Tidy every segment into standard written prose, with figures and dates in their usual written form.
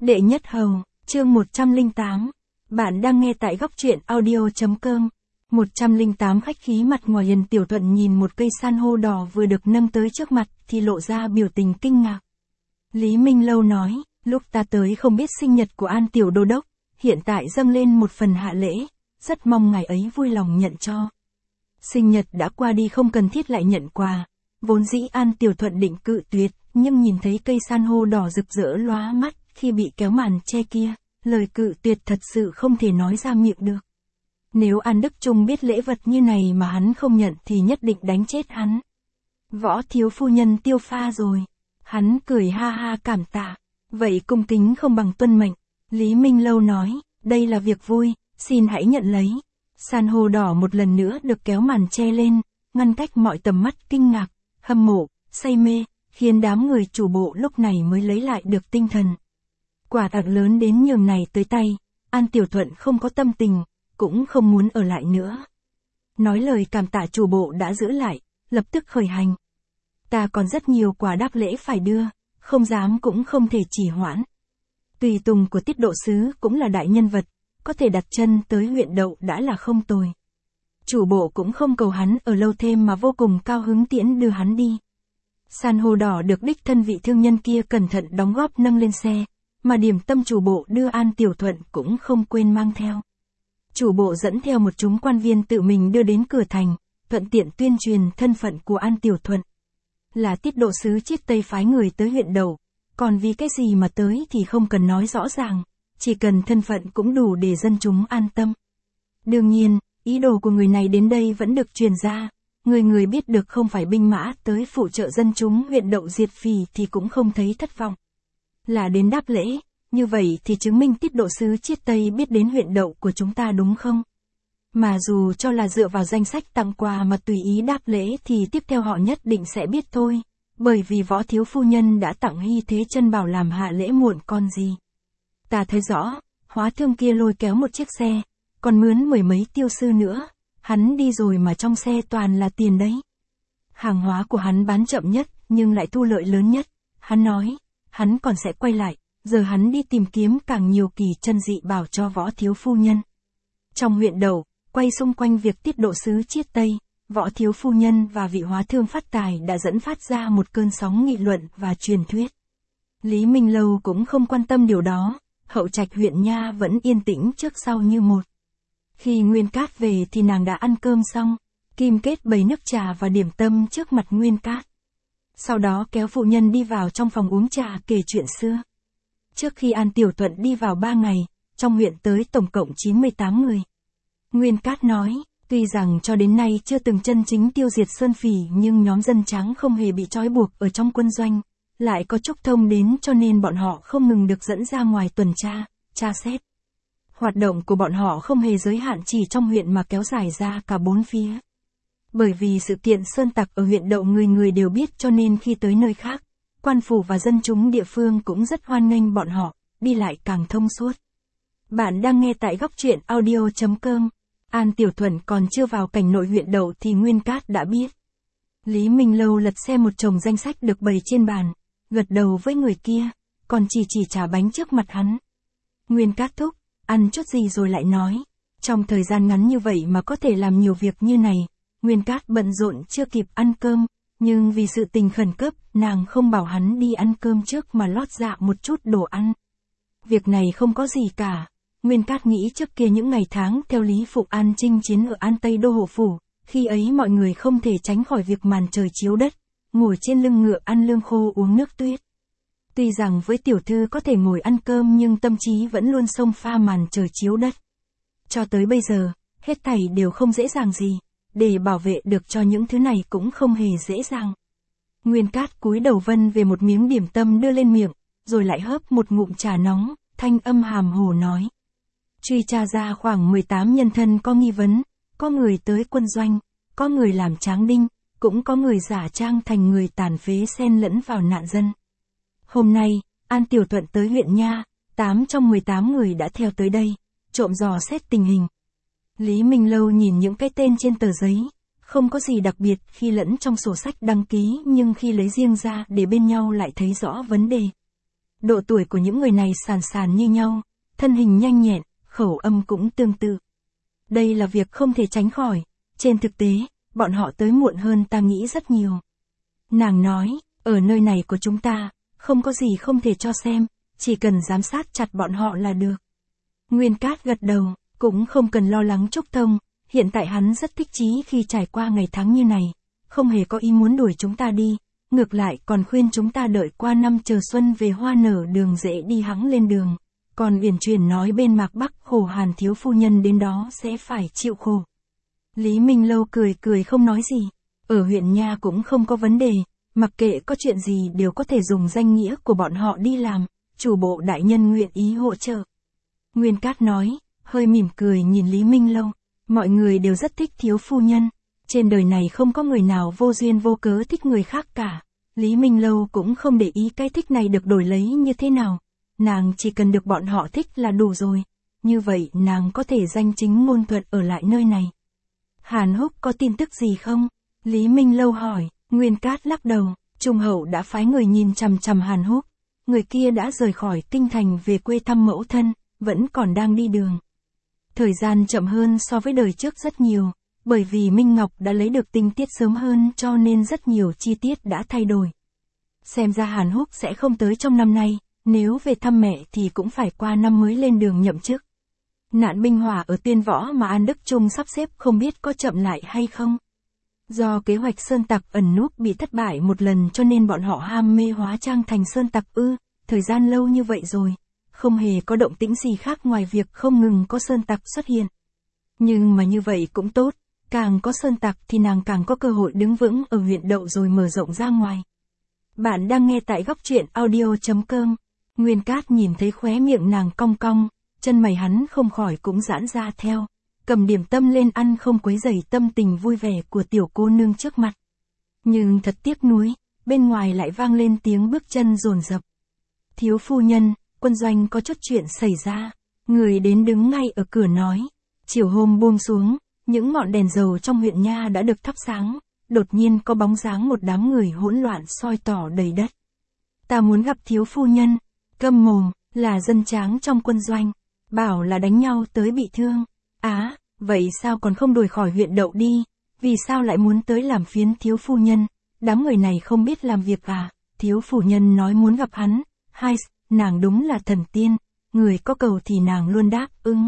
Đệ nhất hầu, chương 108. Bạn đang nghe tại góc truyện audio.com. 108 khách khí mặt ngoài Hiền Tiểu Thuận nhìn một cây san hô đỏ vừa được nâng tới trước mặt thì lộ ra biểu tình kinh ngạc. Lý Minh Lâu nói, lúc ta tới không biết sinh nhật của An Tiểu Đô Đốc, hiện tại dâng lên một phần hạ lễ, rất mong ngài ấy vui lòng nhận cho. Sinh nhật đã qua đi không cần thiết lại nhận quà, vốn dĩ An Tiểu Thuận định cự tuyệt, nhưng nhìn thấy cây san hô đỏ rực rỡ lóa mắt khi bị kéo màn che kia, lời cự tuyệt thật sự không thể nói ra miệng được. Nếu An Đức Trung biết lễ vật như này mà hắn không nhận thì nhất định đánh chết hắn. Võ thiếu phu nhân tiêu pha rồi. Hắn cười ha ha cảm tạ. Vậy cung kính không bằng tuân mệnh. Lý Minh Lâu nói, đây là việc vui, xin hãy nhận lấy. San hô đỏ một lần nữa được kéo màn che lên, ngăn cách mọi tầm mắt kinh ngạc, hâm mộ, say mê, khiến đám người chủ bộ lúc này mới lấy lại được tinh thần. Quả thật lớn đến nhường này tới tay, An Tiểu Thuận không có tâm tình, cũng không muốn ở lại nữa. Nói lời cảm tạ chủ bộ đã giữ lại, lập tức khởi hành. Ta còn rất nhiều quà đáp lễ phải đưa, không dám cũng không thể trì hoãn. Tùy tùng của Tiết Độ Sứ cũng là đại nhân vật, có thể đặt chân tới huyện Đậu đã là không tồi. Chủ bộ cũng không cầu hắn ở lâu thêm mà vô cùng cao hứng tiễn đưa hắn đi. San hô đỏ được đích thân vị thương nhân kia cẩn thận đóng góp nâng lên xe, mà điểm tâm chủ bộ đưa An Tiểu Thuận cũng không quên mang theo. Chủ bộ dẫn theo một chúng quan viên tự mình đưa đến cửa thành, thuận tiện tuyên truyền thân phận của An Tiểu Thuận. Là Tiết Độ Sứ Chiết Tây phái người tới huyện Đậu, còn vì cái gì mà tới thì không cần nói rõ ràng, chỉ cần thân phận cũng đủ để dân chúng an tâm. Đương nhiên, ý đồ của người này đến đây vẫn được truyền ra, người biết được không phải binh mã tới phụ trợ dân chúng huyện Đậu diệt phỉ thì cũng không thấy thất vọng. Là đến đáp lễ, như vậy thì chứng minh Tiết Độ Sứ Chiết Tây biết đến huyện Đậu của chúng ta đúng không? Mà dù cho là dựa vào danh sách tặng quà mà tùy ý đáp lễ thì tiếp theo họ nhất định sẽ biết thôi, bởi vì Võ thiếu phu nhân đã tặng Hy Thế Chân Bảo làm hạ lễ muộn con gì. Ta thấy rõ, hóa thương kia lôi kéo một chiếc xe, còn mướn mười mấy tiêu sư nữa, hắn đi rồi mà trong xe toàn là tiền đấy. Hàng hóa của hắn bán chậm nhất, nhưng lại thu lợi lớn nhất, hắn nói, hắn còn sẽ quay lại, giờ hắn đi tìm kiếm càng nhiều kỳ chân dị bảo cho Võ thiếu phu nhân. Trong huyện Đậu, quay xung quanh việc Tiết Độ Sứ Chiết Tây, Võ thiếu phu nhân và vị hóa thương phát tài đã dẫn phát ra một cơn sóng nghị luận và truyền thuyết. Lý Minh Lâu cũng không quan tâm điều đó, Hậu Trạch huyện nha vẫn yên tĩnh trước sau như một. Khi Nguyên Cát về thì nàng đã ăn cơm xong, Kim Kết bày nước trà và điểm tâm trước mặt Nguyên Cát. Sau đó kéo phụ nhân đi vào trong phòng uống trà kể chuyện xưa. Trước khi An Tiểu Thuận đi vào 3 ngày, trong huyện tới tổng cộng 98 người. Nguyên Cát nói, tuy rằng cho đến nay chưa từng chân chính tiêu diệt Sơn Phỉ nhưng nhóm dân trắng không hề bị trói buộc ở trong quân doanh, lại có Trúc Thông đến cho nên bọn họ không ngừng được dẫn ra ngoài tuần tra, tra xét. Hoạt động của bọn họ không hề giới hạn chỉ trong huyện mà kéo dài ra cả bốn phía. Bởi vì sự kiện sơn tặc ở huyện Đậu người đều biết cho nên khi tới nơi khác, quan phủ và dân chúng địa phương cũng rất hoan nghênh bọn họ, đi lại càng thông suốt. Bạn đang nghe tại góc truyện audio.com. An Tiểu Thuận còn chưa vào cảnh nội huyện Đậu thì Nguyên Cát đã biết. Lý Minh Lâu lật xem một chồng danh sách được bày trên bàn, gật đầu với người kia, còn chỉ trả bánh trước mặt hắn. Nguyên Cát thúc, ăn chút gì rồi lại nói. Trong thời gian ngắn như vậy mà có thể làm nhiều việc như này, Nguyên Cát bận rộn chưa kịp ăn cơm, nhưng vì sự tình khẩn cấp, nàng không bảo hắn đi ăn cơm trước mà lót dạ một chút đồ ăn. Việc này không có gì cả. Nguyên Cát nghĩ trước kia những ngày tháng theo Lý Phục An chinh chiến ở An Tây Đô Hộ Phủ, khi ấy mọi người không thể tránh khỏi việc màn trời chiếu đất, ngồi trên lưng ngựa ăn lương khô uống nước tuyết. Tuy rằng với tiểu thư có thể ngồi ăn cơm nhưng tâm trí vẫn luôn xông pha màn trời chiếu đất. Cho tới bây giờ, hết thảy đều không dễ dàng gì, để bảo vệ được cho những thứ này cũng không hề dễ dàng. Nguyên Cát cúi đầu vân về một miếng điểm tâm đưa lên miệng, rồi lại hớp một ngụm trà nóng, thanh âm hàm hồ nói. Truy tra ra khoảng 18 nhân thân có nghi vấn, có người tới quân doanh, có người làm tráng đinh, cũng có người giả trang thành người tàn phế xen lẫn vào nạn dân. Hôm nay, An Tiểu Thuận tới huyện nha, 8 trong 18 người đã theo tới đây, trộm dò xét tình hình. Lý Minh Lâu nhìn những cái tên trên tờ giấy, không có gì đặc biệt khi lẫn trong sổ sách đăng ký nhưng khi lấy riêng ra để bên nhau lại thấy rõ vấn đề. Độ tuổi của những người này sàn sàn như nhau, thân hình nhanh nhẹn, khẩu âm cũng tương tự. Đây là việc không thể tránh khỏi, trên thực tế, bọn họ tới muộn hơn ta nghĩ rất nhiều. Nàng nói, ở nơi này của chúng ta, không có gì không thể cho xem, chỉ cần giám sát chặt bọn họ là được. Nguyên Cát gật đầu, cũng không cần lo lắng Trúc Thông, hiện tại hắn rất thích chí khi trải qua ngày tháng như này, không hề có ý muốn đuổi chúng ta đi, ngược lại còn khuyên chúng ta đợi qua năm chờ xuân về hoa nở đường dễ đi hắng lên đường. Còn uyển chuyển nói bên Mạc Bắc khổ Hàn thiếu phu nhân đến đó sẽ phải chịu khổ. Lý Minh Lâu cười cười không nói gì, ở huyện Nha cũng không có vấn đề, mặc kệ có chuyện gì đều có thể dùng danh nghĩa của bọn họ đi làm, chủ bộ đại nhân nguyện ý hỗ trợ. Nguyên Cát nói, hơi mỉm cười nhìn Lý Minh Lâu, mọi người đều rất thích thiếu phu nhân, trên đời này không có người nào vô duyên vô cớ thích người khác cả. Lý Minh Lâu cũng không để ý cái thích này được đổi lấy như thế nào, nàng chỉ cần được bọn họ thích là đủ rồi, như vậy nàng có thể danh chính ngôn thuận ở lại nơi này. Hàn Húc có tin tức gì không? Lý Minh Lâu hỏi. Nguyên Cát lắc đầu, Trung Hậu đã phái người nhìn chằm chằm Hàn Húc, người kia đã rời khỏi kinh thành về quê thăm mẫu thân, vẫn còn đang đi đường. Thời gian chậm hơn so với đời trước rất nhiều, bởi vì Minh Ngọc đã lấy được tình tiết sớm hơn cho nên rất nhiều chi tiết đã thay đổi. Xem ra Hàn Húc sẽ không tới trong năm nay, nếu về thăm mẹ thì cũng phải qua năm mới lên đường nhậm chức. Nạn binh hỏa ở Tuyên Võ mà An Đức Trung sắp xếp không biết có chậm lại hay không. Do kế hoạch sơn tặc ẩn núp bị thất bại một lần cho nên bọn họ ham mê hóa trang thành sơn tặc thời gian lâu như vậy rồi, không hề có động tĩnh gì khác ngoài việc không ngừng có sơn tặc xuất hiện. Nhưng mà như vậy cũng tốt, càng có sơn tặc thì nàng càng có cơ hội đứng vững ở huyện Đậu rồi mở rộng ra ngoài. Bạn đang nghe tại góc truyện audio.com. Nguyên Cát nhìn thấy khóe miệng nàng cong cong, chân mày hắn không khỏi cũng giãn ra theo, cầm điểm tâm lên ăn không quấy rầy tâm tình vui vẻ của tiểu cô nương trước mặt. Nhưng thật tiếc nuối, bên ngoài lại vang lên tiếng bước chân dồn dập. Thiếu phu nhân, quân doanh có chút chuyện xảy ra, người đến đứng ngay ở cửa nói. Chiều hôm buông xuống, những ngọn đèn dầu trong huyện Nha đã được thắp sáng, đột nhiên có bóng dáng một đám người hỗn loạn soi tỏ đầy đất. Ta muốn gặp thiếu phu nhân. Câm mồm, là dân tráng trong quân doanh, bảo là đánh nhau tới bị thương. Á, vậy sao còn không đuổi khỏi huyện Đậu đi, vì sao lại muốn tới làm phiến thiếu phu nhân, đám người này không biết làm việc à, thiếu phu nhân nói muốn gặp hắn, nàng đúng là thần tiên, người có cầu thì nàng luôn đáp ứng.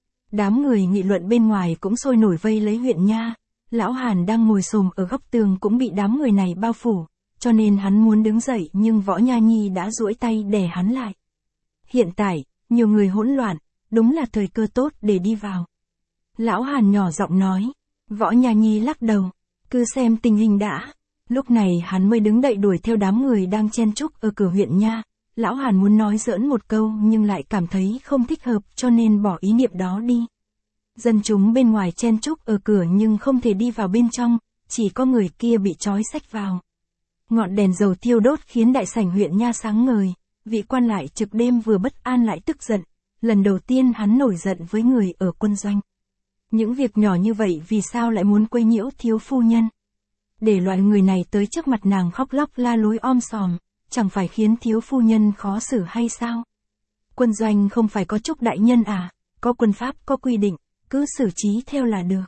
Đám người nghị luận bên ngoài cũng sôi nổi vây lấy huyện Nha, lão Hàn đang ngồi xổm ở góc tường cũng bị đám người này bao phủ. Cho nên hắn muốn đứng dậy nhưng Võ Nha Nhi đã duỗi tay đè hắn lại. Hiện tại, nhiều người hỗn loạn, đúng là thời cơ tốt để đi vào. Lão Hàn nhỏ giọng nói. Võ Nha Nhi lắc đầu. Cứ xem tình hình đã. Lúc này hắn mới đứng dậy đuổi theo đám người đang chen chúc ở cửa huyện Nha. Lão Hàn muốn nói giỡn một câu nhưng lại cảm thấy không thích hợp cho nên bỏ ý niệm đó đi. Dân chúng bên ngoài chen chúc ở cửa nhưng không thể đi vào bên trong, chỉ có người kia bị trói xách vào. Ngọn đèn dầu thiêu đốt khiến đại sảnh huyện Nha sáng ngời, vị quan lại trực đêm vừa bất an lại tức giận, lần đầu tiên hắn nổi giận với người ở quân doanh. Những việc nhỏ như vậy vì sao lại muốn quấy nhiễu thiếu phu nhân? Để loại người này tới trước mặt nàng khóc lóc la lối sòm, chẳng phải khiến thiếu phu nhân khó xử hay sao? Quân doanh không phải có Trúc đại nhân à, có quân pháp có quy định, cứ xử trí theo là được.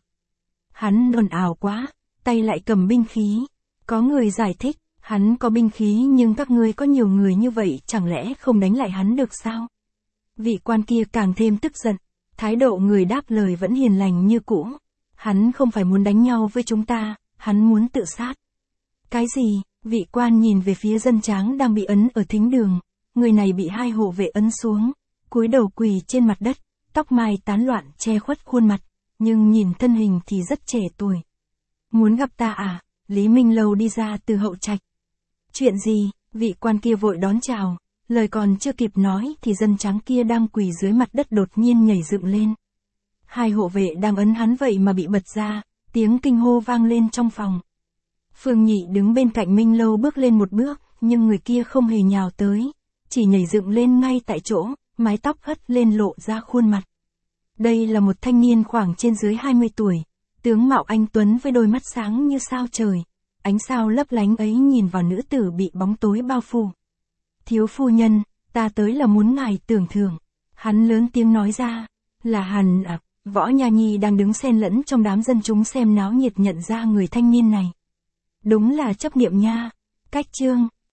Hắn ồn ào quá, tay lại cầm binh khí, có người giải thích. Hắn có binh khí nhưng các ngươi có nhiều người như vậy chẳng lẽ không đánh lại hắn được sao? Vị quan kia càng thêm tức giận, thái độ người đáp lời vẫn hiền lành như cũ. Hắn không phải muốn đánh nhau với chúng ta, hắn muốn tự sát. Cái gì? Vị quan nhìn về phía dân tráng đang bị ấn ở thính đường, người này bị hai hộ vệ ấn xuống, cúi đầu quỳ trên mặt đất, tóc mai tán loạn che khuất khuôn mặt, nhưng nhìn thân hình thì rất trẻ tuổi. Muốn gặp ta à? Lý Minh Lâu đi ra từ hậu trạch. Chuyện gì? Vị quan kia vội đón chào, lời còn chưa kịp nói thì dân tráng kia đang quỳ dưới mặt đất đột nhiên nhảy dựng lên. Hai hộ vệ đang ấn hắn vậy mà bị bật ra, tiếng kinh hô vang lên trong phòng. Phương Nhị đứng bên cạnh Minh Lâu bước lên một bước, nhưng người kia không hề nhào tới, chỉ nhảy dựng lên ngay tại chỗ, mái tóc hất lên lộ ra khuôn mặt. Đây là một thanh niên khoảng trên dưới 20 tuổi, tướng mạo anh tuấn với đôi mắt sáng như sao trời. Ánh sao lấp lánh ấy nhìn vào nữ tử bị bóng tối bao phủ. Thiếu phu nhân, Ta tới là muốn ngài tưởng thưởng. Hắn lớn tiếng nói ra. Là hắn à? Võ Nha Nhi đang đứng xen lẫn trong đám dân chúng xem náo nhiệt nhận ra người thanh niên này. Đúng là chấp niệm nha. Cách chương.